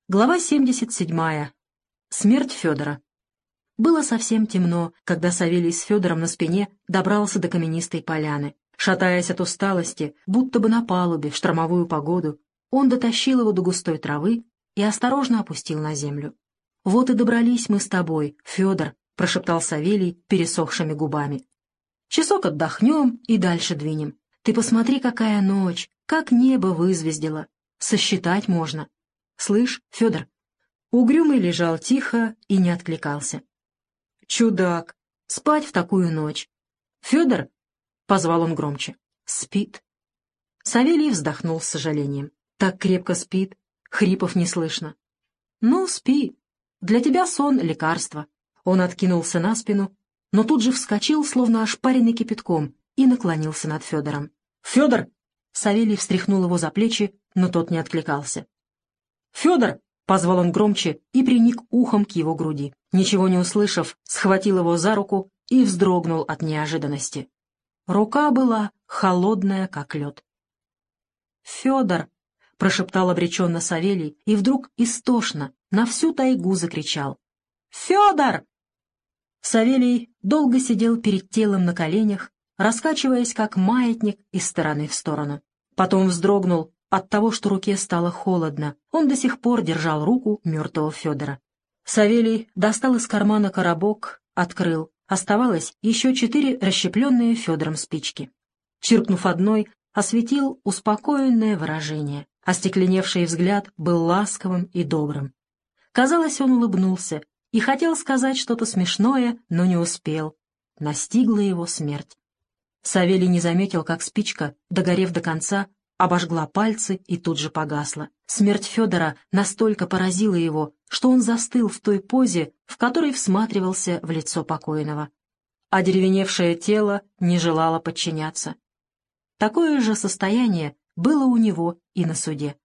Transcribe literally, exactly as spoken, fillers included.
Глава семьдесят седьмая. Смерть Федора. Было совсем темно, когда Савелий с Федором на спине добрался до каменистой поляны. Шатаясь от усталости, будто бы на палубе в штормовую погоду, он дотащил его до густой травы и осторожно опустил на землю. «Вот и добрались мы с тобой, Федор», — прошептал Савелий пересохшими губами. «Часок отдохнем и дальше двинем. Ты посмотри, какая ночь, как небо вызвездило. Сосчитать можно. Слышь, Федор?» Угрюмый лежал тихо и не откликался. «Чудак! Спать в такую ночь!» «Федор?» — позвал он громче. «Спит». Савелий вздохнул с сожалением. «Так крепко спит, хрипов не слышно». «Ну, спи. Для тебя сон — лекарство». Он откинулся на спину, но тут же вскочил, словно ошпаренный кипятком, и наклонился над Федором. «Федор!» — Савелий встряхнул его за плечи, но тот не откликался. «Федор!» — позвал он громче и приник ухом к его груди. Ничего не услышав, схватил его за руку и вздрогнул от неожиданности. Рука была холодная, как лед. «Федор!» — прошептал обреченно Савелий и вдруг истошно на всю тайгу закричал. «Федор!» Савелий долго сидел перед телом на коленях, раскачиваясь, как маятник, из стороны в сторону. Потом вздрогнул от того, что руке стало холодно. Он до сих пор держал руку мертвого Федора. Савелий достал из кармана коробок, открыл. Оставалось еще четыре расщепленные Федором спички. Чиркнув одной, осветил успокоенное выражение. Остекленевший взгляд был ласковым и добрым. Казалось, он улыбнулся и хотел сказать что-то смешное, но не успел. Настигла его смерть. Савелий не заметил, как спичка, догорев до конца, обожгла пальцы и тут же погасла. Смерть Федора настолько поразила его, что он застыл в той позе, в которой всматривался в лицо покойного. Одеревеневшее тело не желало подчиняться. Такое же состояние было у него и на суде.